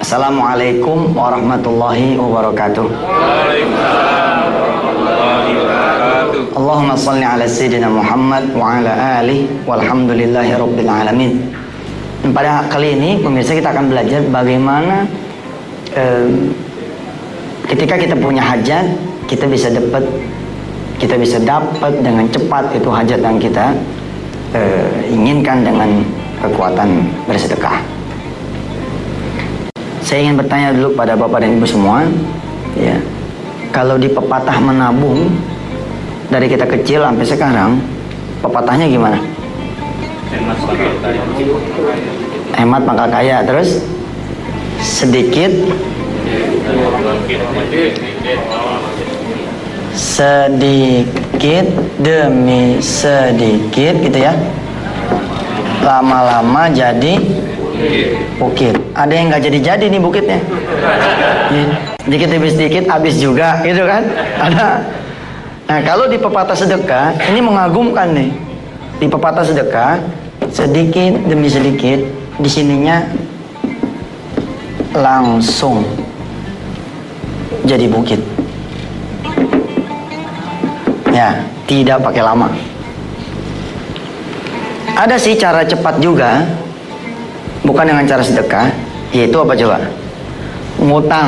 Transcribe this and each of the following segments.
Assalamualaikum warahmatullahi wabarakatuh. Allahumma salli ala Sayyidina Muhammad wa ala alihi walhamdulillahi rabbil alamin. Dan pada kali ini pemirsa kita akan belajar bagaimana ketika kita punya hajat kita bisa dapat dengan cepat itu hajat yang kita inginkan dengan kekuatan bersedekah. Saya ingin bertanya dulu pada Bapak dan Ibu semua, ya, kalau di pepatah menabung dari kita kecil sampai sekarang, pepatahnya gimana? Hemat pangkal kaya. Terus sedikit demi sedikit gitu ya, lama-lama jadi bukit. Ada yang nggak jadi nih bukitnya, sedikit demi sedikit habis juga gitu kan, ada. Nah, kalau di pepatah sedekah ini mengagumkan nih. Di pepatah sedekah sedikit demi sedikit, di sininya langsung jadi bukit. Ya, tidak pakai lama. Ada sih cara cepat juga, bukan dengan cara sedekah, yaitu apa coba? Ngutang.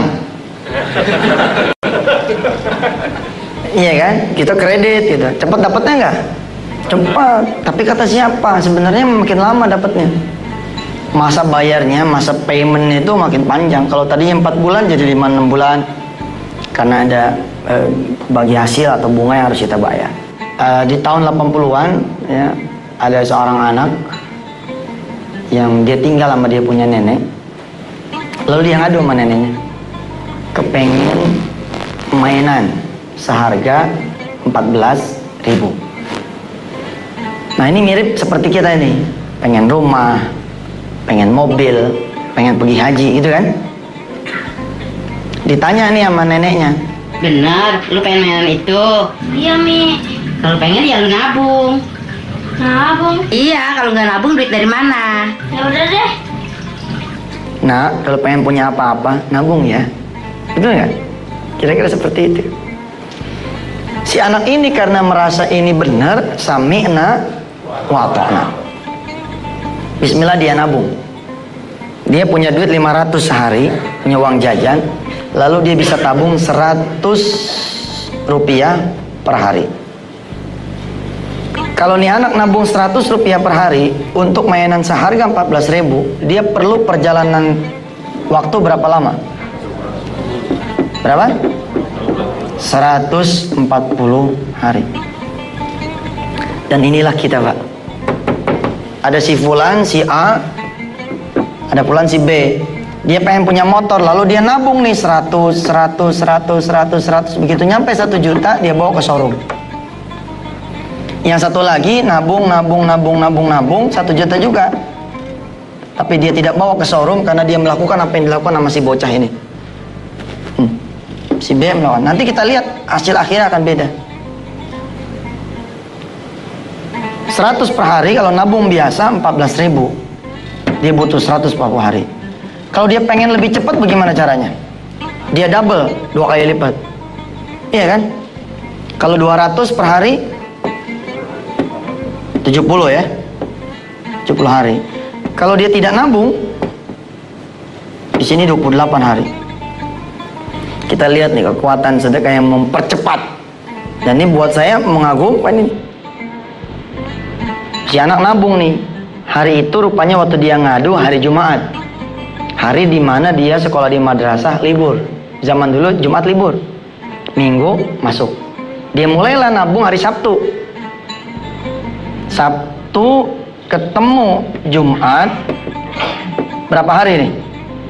Iya kan? Kita kredit gitu. Cepat dapatnya nggak? Cepat. Tapi kata siapa? Sebenarnya makin lama dapatnya. Masa bayarnya, masa paymentnya itu makin panjang. Kalau tadinya 4 bulan jadi 5-6 bulan. Karena ada bagi hasil atau bunga yang harus kita bayar. Di tahun 80-an ya, ada seorang anak yang dia tinggal sama dia punya nenek. Lalu dia ngadu sama neneknya, kepengen mainan seharga 14.000. Nah, ini mirip seperti kita ini, pengen rumah, pengen mobil, pengen pergi haji gitu kan. Ditanya nih sama neneknya, benar, lu pengen mainan itu? Iya, Mi. Kalau pengen ya lu nabung. Nabung? Iya, kalau nggak nabung duit dari mana? Ya udah deh. nah kalau pengen punya apa-apa nabung ya, betul nggak? Kira-kira seperti itu. Si anak ini karena merasa ini benar, sami'na wa ta'na. Bismillah dia nabung. Dia punya duit 500 sehari, punya uang jajan, lalu dia bisa tabung 100 rupiah per hari. Kalau nih anak nabung 100 rupiah per hari untuk mainan seharga 14.000, dia perlu perjalanan waktu berapa lama? Berapa? 140 hari. Dan inilah kita, Pak. Ada si fulan, si A, ada fulan si B. Dia pengen punya motor, lalu dia nabung nih 100, begitu nyampe 1 juta dia bawa ke showroom. Yang satu lagi nabung 1 juta juga, tapi dia tidak bawa ke showroom karena dia melakukan apa yang dilakukan sama si bocah ini. Si B melawan. Nanti kita lihat hasil akhirnya akan beda. 100 per hari kalau nabung biasa 14.000, dia butuh 140 hari. Kalau dia pengen lebih cepat bagaimana caranya? Dia double, 2 kali lipat. Iya kan? Kalau 200 per hari 70 ya, 70 hari. Kalau dia tidak nabung, di sini 28 hari. Kita lihat nih kekuatan sedekah yang mempercepat. Dan ini buat saya mengagumkan ini. Si anak nabung nih, hari itu rupanya waktu dia ngadu hari Jumat, hari dimana dia sekolah di madrasah libur. Zaman dulu Jumat libur, Minggu masuk. Dia mulailah nabung hari Sabtu. Sabtu ketemu Jumat, berapa hari nih?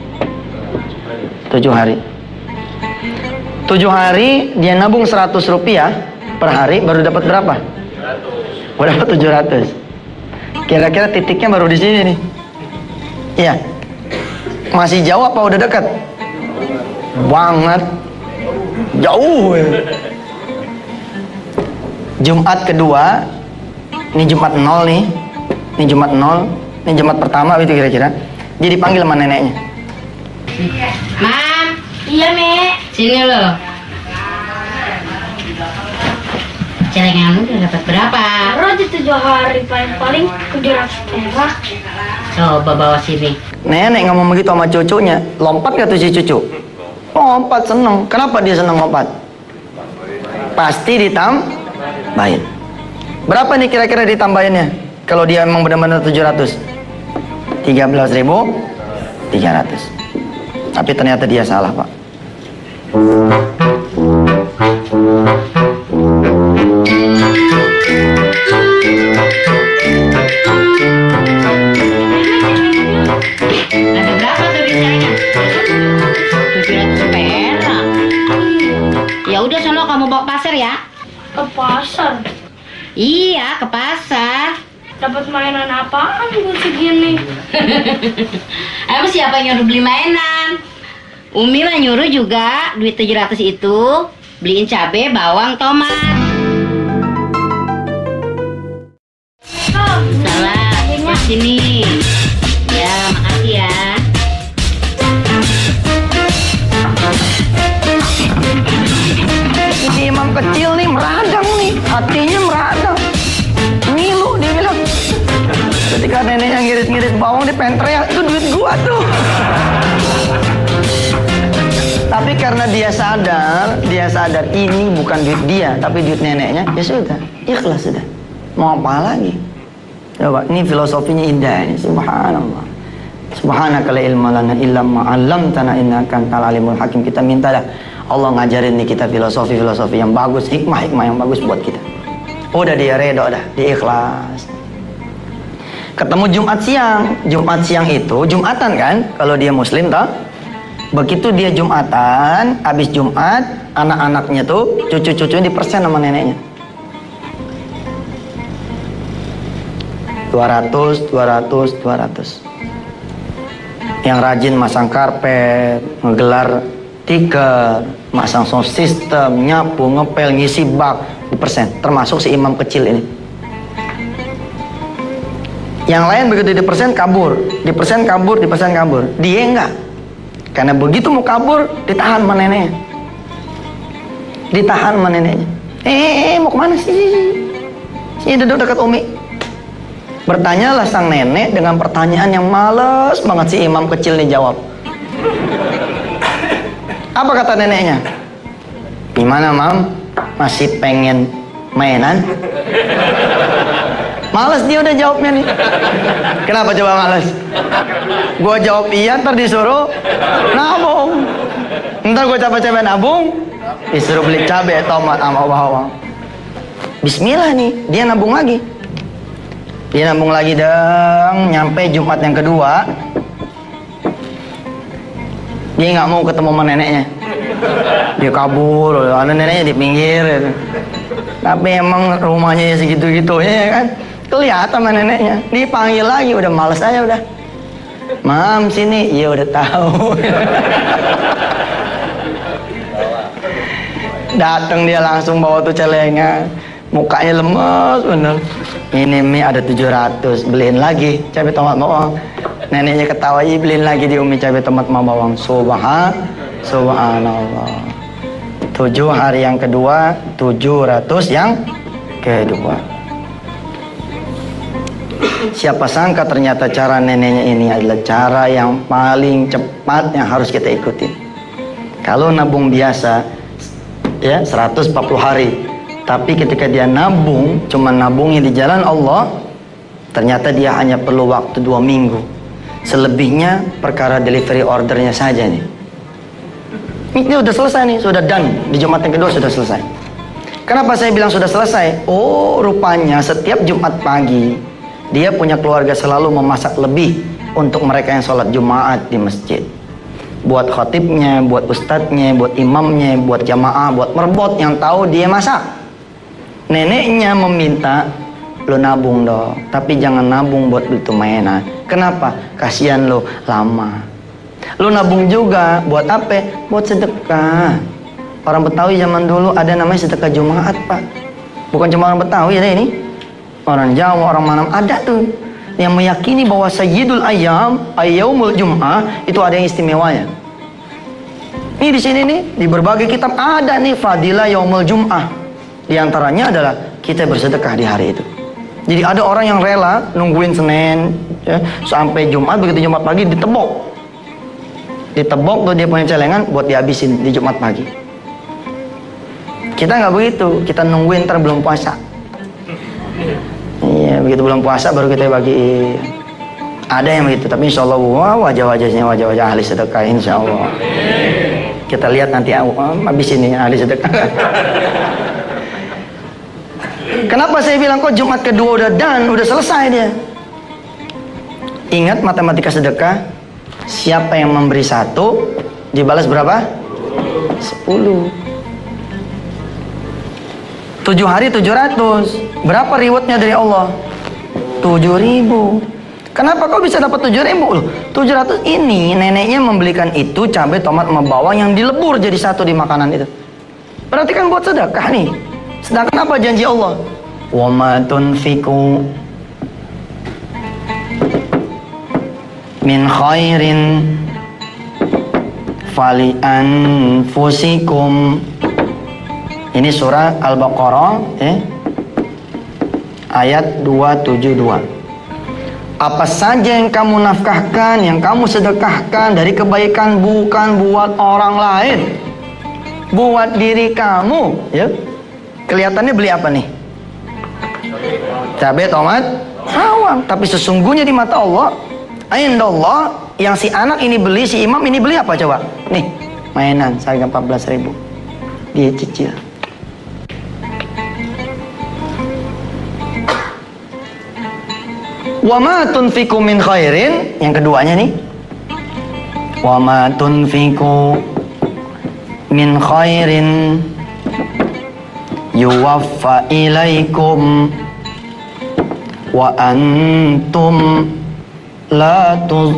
7 hari. 7 hari dia nabung 100 rupiah per hari, baru dapat berapa? Udah dapat 700. Kira-kira titiknya baru di sini nih. Iya. Masih jauh apa udah dekat? Banget. Jauh. Jumat kedua, ini Jumat 0 nih. Ini Jumat 0, ini Jumat pertama itu kira-kira. Dia dipanggil sama neneknya. Mam, Iya, Mi. sini lo. Celenganmu udah dapat berapa? Baru aja 7 hari, paling-paling 700 perak. Coba bawa sini. Nenek ngomong begitu sama cucunya, lompat gak tuh si cucu? Lompat, seneng. Kenapa dia seneng lompat? Pasti ditambahin. Berapa nih kira-kira ditambahinnya? Kalau dia emang benar-benar 700? 13.300. Tapi ternyata dia salah, Pak. Ada berapa tuh di celengan? 700 perak. Ya udah sono kamu bawa ke pasar ya. Ke pasar. Iya, ke pasar. Dapat mainan apaan gue segini? Emang siapa yang nyuruh beli mainan? Umi mah nyuruh juga duit 700 itu beliin cabe, bawang, tomat. Salah, di sini. Ya, makasih ya. Ini imam kecil nih, meradang nih. Hatinya meradang. Ngilu, dia bilang. Ketika neneknya ngirit-ngirit bawang, dia pengen teriak, itu duit gua tuh. Tapi karena dia sadar ini bukan duit dia, tapi duit neneknya, ya sudah, ikhlas sudah. Mau apa lagi? Coba, ini filosofinya indah ini, subhanallah. Subhanaka la ilma lana illa ma 'allamtana innaka antal alimul hakim. Kita minta dah Allah ngajarin nih kita filosofi yang bagus, hikmah yang bagus buat kita. Udah dia redo dah, dia ikhlas. Ketemu Jumat siang itu Jumatan kan? Kalau dia muslim toh. Begitu dia Jumatan, habis Jumat, anak-anaknya tuh, cucu-cucunya dipersen sama neneknya. 200. Yang rajin masang karpet, ngegelar tikar, masang sound system, nyapu, ngepel, ngisi bak, dipersen. Termasuk si imam kecil ini. Yang lain begitu dipersen kabur. Dia enggak. Karena begitu mau kabur, ditahan sama neneknya. Mau kemana sih? Sini duduk dekat Umi. Bertanyalah sang nenek dengan pertanyaan yang males banget si imam kecil nih jawab. Apa kata neneknya? Gimana, Mam? Masih pengen mainan? Males dia udah jawabnya nih. Kenapa coba males? Gua jawab iya, ntar disuruh nabung. Ntar gua capek-capek nabung, disuruh beli cabai, tomat, sama bawang. Bismillah nih, dia nabung lagi. Nyampe Jumat yang kedua, dia nggak mau ketemu sama neneknya. Dia kabur, ada neneknya di pinggir. Tapi emang rumahnya ya segitu-gitu ya kan. Kelihatan sama neneknya. Dipanggil lagi, udah males aja udah. Mam sini, iya udah tahu. Datang dia langsung bawa tuh celengan. Mukanya lemes bener. Ini mie ada 700, beliin lagi cabai tomat bawang. Neneknya ketawa, beliin lagi di Umi cabai tomat sama bawang. Subhanallah. 7 hari yang kedua, 700 yang kedua. Siapa sangka ternyata cara neneknya ini adalah cara yang paling cepat yang harus kita ikuti. Kalau nabung biasa, ya 140 hari. Tapi ketika dia nabung, cuma nabungnya di jalan Allah, ternyata dia hanya perlu waktu 2 minggu. Selebihnya perkara delivery ordernya saja nih. Ini sudah selesai nih, sudah done. Di Jumat yang kedua sudah selesai. Kenapa saya bilang sudah selesai? Oh, rupanya setiap Jumat pagi dia punya keluarga selalu memasak lebih untuk mereka yang sholat Jumat di masjid. Buat khatibnya, buat ustadznya, buat imamnya, buat jamaah, buat merbot yang tahu dia masak. Neneknya meminta, lo nabung dong, tapi jangan nabung buat beli mainan. Kenapa? Kasihan lo lama. Lo nabung juga buat apa? Buat sedekah. Orang Betawi zaman dulu ada namanya sedekah Jumat, Pak. Bukan cuma orang Betawi ya ini. Orang Jawa, orang mana ada tuh yang meyakini bahwa Sayyidul Ayyam, Ayyamul Jum'ah itu ada yang istimewanya. Nih di sini nih di berbagai kitab ada nih fadilah yaumul jum'ah. Di antaranya adalah kita bersedekah di hari itu. Jadi ada orang yang rela nungguin Senin ya, sampai Jumat, begitu Jumat pagi ditebok. Ditebok tuh dia punya celengan buat dihabisin di Jumat pagi. Kita nggak begitu, kita nungguin ntar belum puasa. Iya, begitu belum puasa baru kita bagi. Ada yang begitu, tapi insya Allah wajah-wajahnya wajah-wajah ahli sedekah insya Allah. Kita lihat nanti habis ini ahli sedekah. Kenapa saya bilang kok Jumat kedua udah udah selesai dia? Ingat matematika sedekah, siapa yang memberi 1 dibalas berapa? 10. 7 hari 700. Berapa rewardnya dari Allah? 7.000. Kenapa kau bisa dapat 7.000? Loh, 700 ini neneknya membelikan itu cabai, tomat, sama bawang yang dilebur jadi 1 di makanan itu. Berarti kan buat sedekah nih. Sedangkan apa janji Allah? Wa ma tunfiqu min khairin fali anfusikum. Ini surah Al-Baqarah ayat 272. Apa saja yang kamu nafkahkan, yang kamu sedekahkan dari kebaikan, bukan buat orang lain, buat diri kamu, ya. Kelihatannya beli apa nih? Cabai, tomat, bawang. Tapi sesungguhnya di mata Allah, indallah, yang si anak ini beli, si imam ini beli apa coba? Nih, mainan harga 14.000. Dia cicil. Wa ma tunfiqu min khairin, yang keduanya nih. Wa ma tunfiqu min khairin yuwaffa ilaikum wa antum la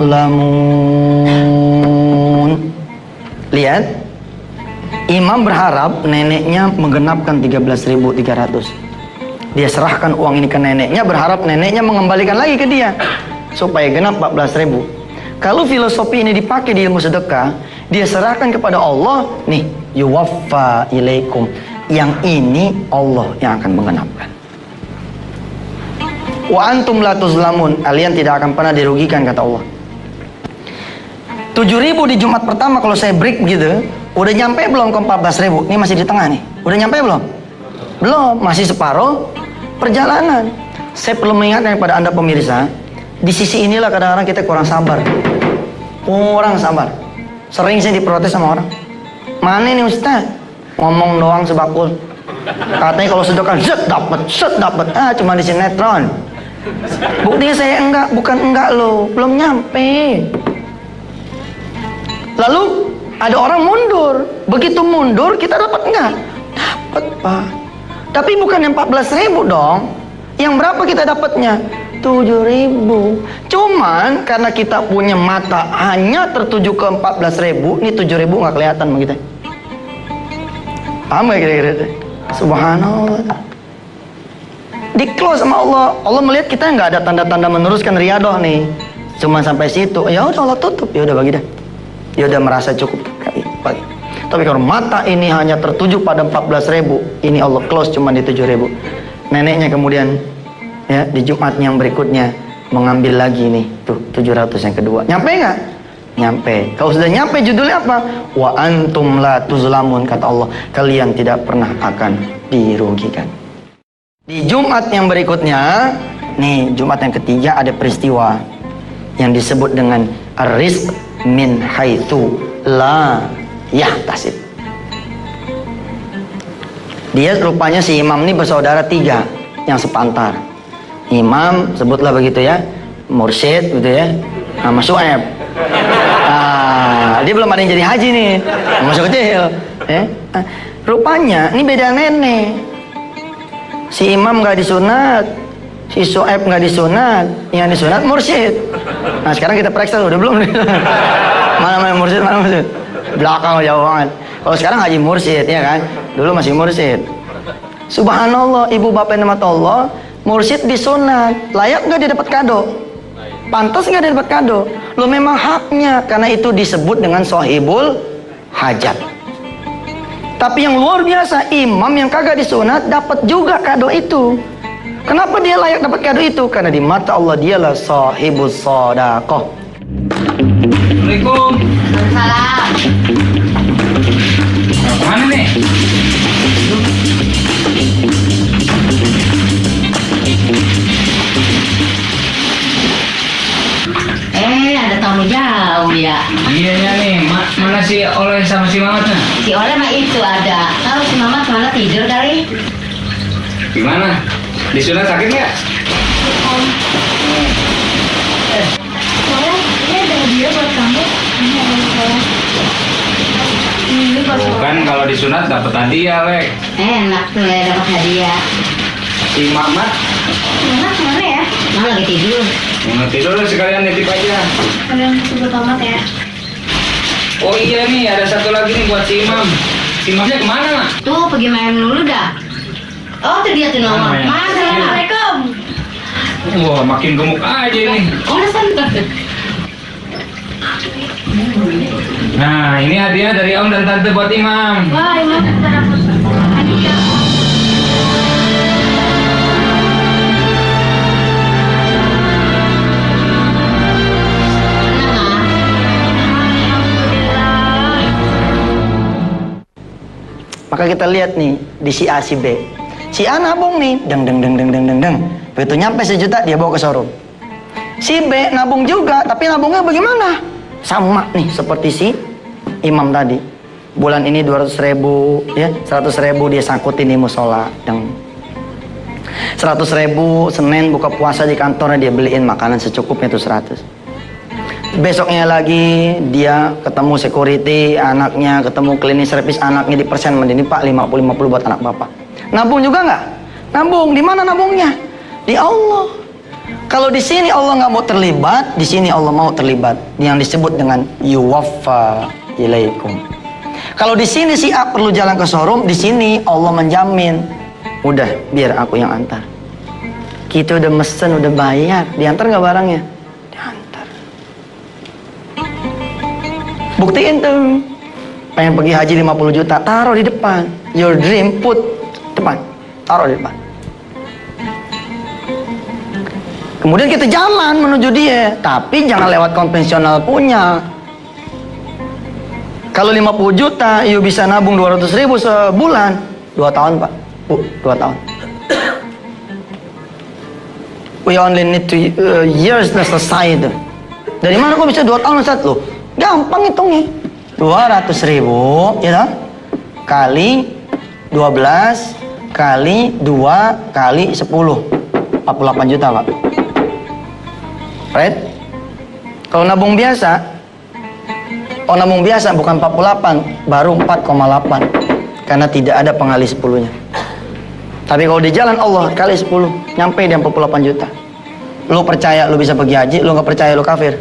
tuzlamun. Lihat, imam berharap neneknya menggenapkan 13.300. Dia serahkan uang ini ke neneknya, berharap neneknya mengembalikan lagi ke dia supaya genap 14.000. Kalau filosofi ini dipakai di ilmu sedekah, dia serahkan kepada Allah, nih, yuwaffa ilaikum. Yang ini Allah yang akan menggenapkan. Wa antum la tuzlamun, kalian tidak akan pernah dirugikan kata Allah. 7.000 di Jumat pertama kalau saya break begitu, udah nyampe belum ke 14.000? Ini masih di tengah nih. Udah nyampe belum? Belum, masih separuh perjalanan. Saya perlu mengingatkan kepada Anda pemirsa, di sisi inilah kadang-kadang kita kurang sabar. Kurang sabar. Sering saya diprotes sama orang. Mana nih Ustaz? Ngomong doang sebakul. Katanya kalau sedekah set dapat. Cuma di sinetron. Buktinya saya bukan enggak loh, belum nyampe. Lalu ada orang mundur. Begitu mundur kita dapat enggak? Dapat, Pak. Tapi bukan yang 14.000 dong. Yang berapa kita dapatnya? 7.000. Cuman karena kita punya mata hanya tertuju ke 14.000, ini 7.000 nggak kelihatan begitu. Paham gak kira-kira? Subhanallah. Di close sama Allah. Allah melihat kita nggak ada tanda-tanda meneruskan riadoh nih. Cuman sampai situ. Ya udah Allah tutup. Ya udah bagi dah. Ya udah merasa cukup bagi. Tapi kalau mata ini hanya tertuju pada 14.000, ini Allah close cuma di 7.000. Neneknya kemudian ya di Jumat yang berikutnya mengambil lagi nih tuh 700 yang kedua. Nyampe nggak? Nyampe. Kalau sudah nyampe judulnya apa? Wa antum la tuzlamun, kata Allah, kalian tidak pernah akan dirugikan. Di Jumat yang berikutnya, nih Jumat yang ketiga ada peristiwa yang disebut dengan ar-rizq min haitsu la yahtasib. Dia rupanya si imam ini bersaudara 3 yang sepantar. Imam, sebutlah begitu ya, mursyid gitu ya, nama Syuaib. Dia belum ada yang jadi haji nih, masih kecil. Rupanya ini beda nenek. Si imam nggak disunat, si Syuaib nggak disunat, yang disunat mursyid. Nah sekarang kita periksa udah belum nih? Mana mursyid, mana mursyid? Belakang jauh banget. Kalau sekarang haji mursyid ya kan, dulu masih mursyid. Subhanallah, ibu bapak yang mata Allah, mursyid disunat, layak nggak dia dapat kado? Pantas nggak dia dapat kado? Lo memang haknya, karena itu disebut dengan sohibul hajat. Tapi yang luar biasa, imam yang kagak disunat dapat juga kado itu. Kenapa dia layak dapat kado itu? Karena di mata Allah dialah sahibus shadaqah. Assalamualaikum. Salam. Mana nih? Ada tamu jauh ya. Iya ya nih, mana si Oleh sama si Mamat nah? Si Oleh mah itu ada. Tahu si Mamat mana tidur kali? Gimana? Disunat sakit nggak? Soalnya ini ada hadiah buat kamu. Ini ada soalnya. Ini buat Tuh kan kalau disunat dapat hadiah, Lek. Enak tuh ya dapat hadiah. Si Mamat mana ya? Mau lagi tidur. mau tidur sekalian nitip aja. Kalian sebut tomat ya. Oh iya nih, ada satu lagi nih buat si Imam. Si Imamnya kemana, Mak? Tuh pergi main dulu dah. Oh tuh dia tuh nongol. Main. Mas, Assalamualaikum. Wah, makin gemuk aja nih. oh udah santai. Nah, ini hadiah dari Om dan Tante buat Imam. Wah, ini kita dapat hadiah. Maka kita lihat nih di si A si B. Si A nabung nih, deng. Begitu nyampe 1 juta dia bawa ke showroom. Si B nabung juga, tapi nabungnya bagaimana? Sama nih seperti si Imam tadi. Bulan ini 200.000, ya 100.000 dia sangkutin di musola. Deng. 100.000 Senin buka puasa di kantornya dia beliin makanan secukupnya itu 100. Besoknya lagi dia ketemu security anaknya, ketemu cleaning service anaknya di persen mendini Pak 50-50 buat anak bapak. Nabung juga nggak? Nabung. Di mana nabungnya? Di Allah. Kalau di sini Allah nggak mau terlibat, di sini Allah mau terlibat. Yang disebut dengan yuwaffa ilaikum. Kalau di sini si A perlu jalan ke showroom, di sini Allah menjamin. Udah, biar aku yang antar. Kita udah mesen, udah bayar, diantar nggak barangnya? Buktiin tuh. Pengen pergi haji 50 juta, taruh di depan. Your dream put depan. Taruh di depan. Kemudian kita jalan menuju dia, tapi jangan lewat konvensional punya. Kalau 50 juta, you bisa nabung 200.000 sebulan. 2 tahun Pak, Bu, 2 tahun. We only need 2 years udah selesai itu. Dari mana kok bisa 2 tahun Ustaz? Loh, gampang hitungnya. 200.000 ya kan? Kali 12 kali 2 kali 10 48 juta Pak. Right? Kalau nabung biasa, nabung biasa bukan 48, baru 4,8 karena tidak ada pengali 10-nya. Tapi kalau di jalan Allah kali 10 nyampe dia 48 juta. Lu percaya lu bisa pergi haji, lu nggak percaya lu kafir.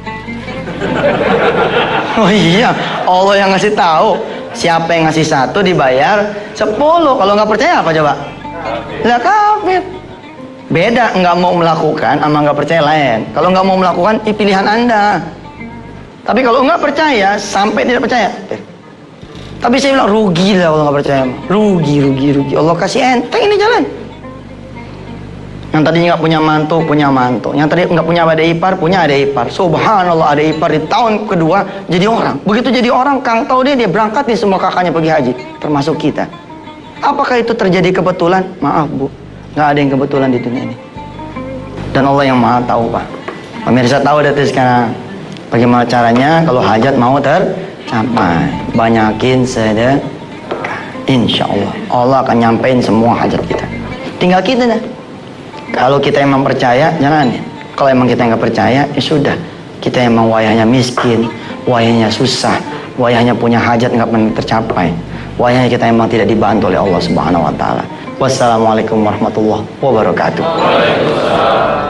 Oh iya, Allah yang ngasih tahu. Siapa yang ngasih 1 dibayar 10. Kalau nggak percaya apa coba? Lah kafir. Beda nggak mau melakukan sama nggak percaya lain. Kalau nggak mau melakukan, pilihan Anda. Tapi kalau nggak percaya, sampai tidak percaya. Tapi saya bilang rugi lah kalau nggak percaya. Rugi. Allah kasih enteng ini jalan. Yang tadi nggak punya mantu, punya mantu. Yang tadi nggak punya adik ipar, punya adik ipar. Subhanallah, adik ipar di tahun kedua jadi orang. Begitu jadi orang, Kang tahu dia berangkat nih semua kakaknya pergi haji, termasuk kita. Apakah itu terjadi kebetulan? Maaf Bu, nggak ada yang kebetulan di dunia ini. Dan Allah yang Maha tahu Pak. Pemirsa tahu dari sekarang bagaimana caranya kalau hajat mau tercapai. Banyakin sedekah. Insya Allah Allah akan nyampein semua hajat kita. Tinggal kita dah. Kalau kita emang percaya, jalan ya. Kalau emang kita nggak percaya, ya sudah. Kita emang wayahnya miskin, wayahnya susah, wayahnya punya hajat nggak pernah tercapai. Wayahnya kita emang tidak dibantu oleh Allah Subhanahu Wa Taala. Wassalamualaikum warahmatullahi wabarakatuh.